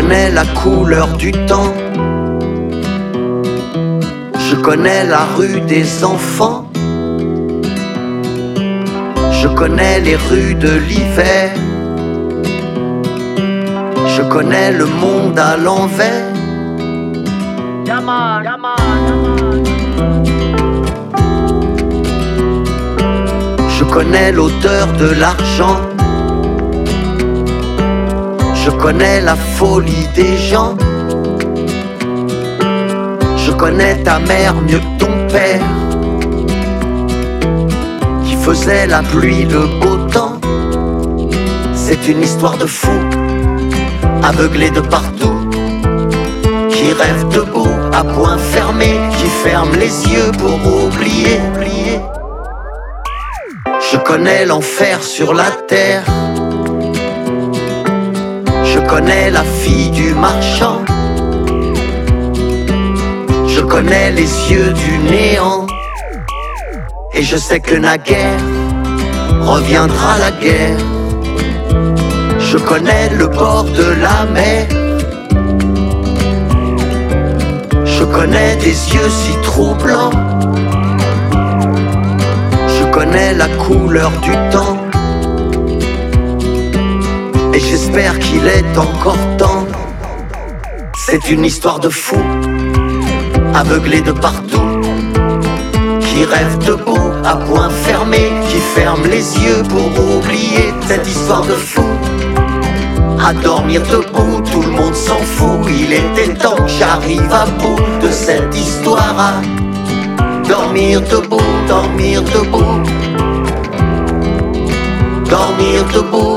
connais la couleur du temps. Je connais la rue des enfants. Je connais les rues de l'hiver. Je connais le monde à l'envers. Je connais l'odeur de l'argent. Je connais la folie des gens. Je connais ta mère mieux que ton père, qui faisait la pluie, le beau temps. C'est une histoire de fou, aveuglé de partout, qui rêve debout à poing fermé, qui ferme les yeux pour oublier. Je connais l'enfer sur la terre. Je connais la fille du marchand. Je connais les yeux du néant. Et je sais que naguère reviendra la guerre. Je connais le bord de la mer. Je connais des yeux si troublants. Je connais la couleur du temps. Et j'espère qu'il est encore temps. C'est une histoire de fou, aveuglé de partout, qui rêve debout à poing fermé, qui ferme les yeux pour oublier. Cette histoire de fou, à dormir debout, tout le monde s'en fout. Il était temps que j'arrive à bout de cette histoire. À dormir debout, dormir debout, dormir debout.